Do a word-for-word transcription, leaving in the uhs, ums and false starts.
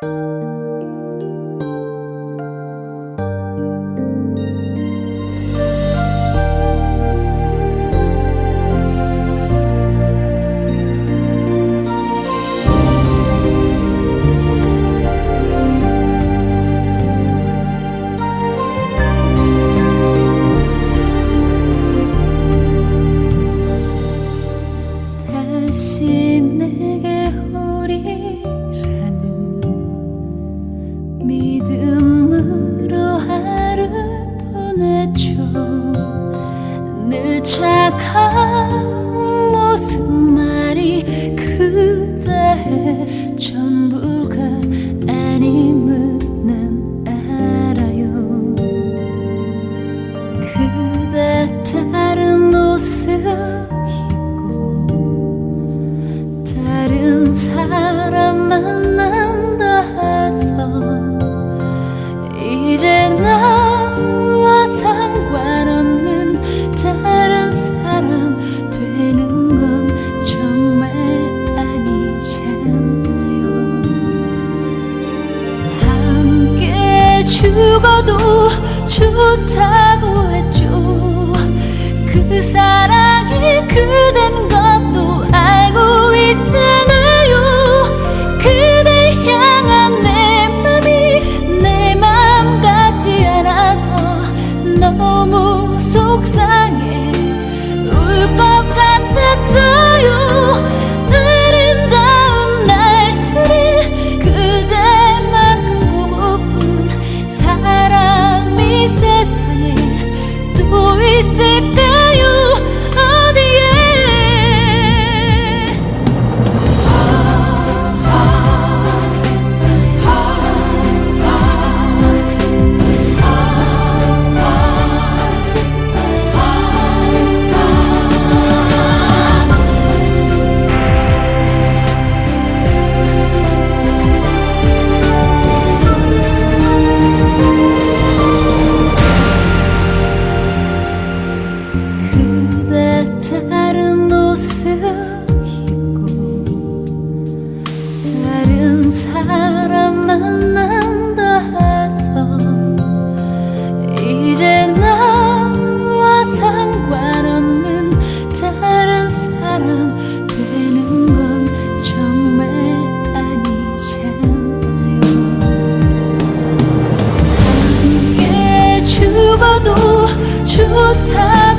다시 내게 오리라는 믿음으로 하루 보내줘. 늘 차가운 모습만이 그대의 전부가 아님을 난 알아요. 그대 다른 옷을 다른 사람 만난다 해서 이제 나와 상관없는 다른 사람 되는 건 정말 아니잖아요. 함께 죽어도 좋다고 했죠. 그 사랑이 그댄 것도 알고 있잖아요. 그댈 향한 내 맘이 내 맘 같지 않아서 너무 속상해 울 것 같았어요. 아름다운 날들이 그대만큼 보고픈 사람이 세상에 또 있을까요? 다른 옷을 입고 다른 사람 만난다 해서 이제 나와 상관없는 다른 사람 되는 건 정말 아니잖아요. 함께 죽어도 좋다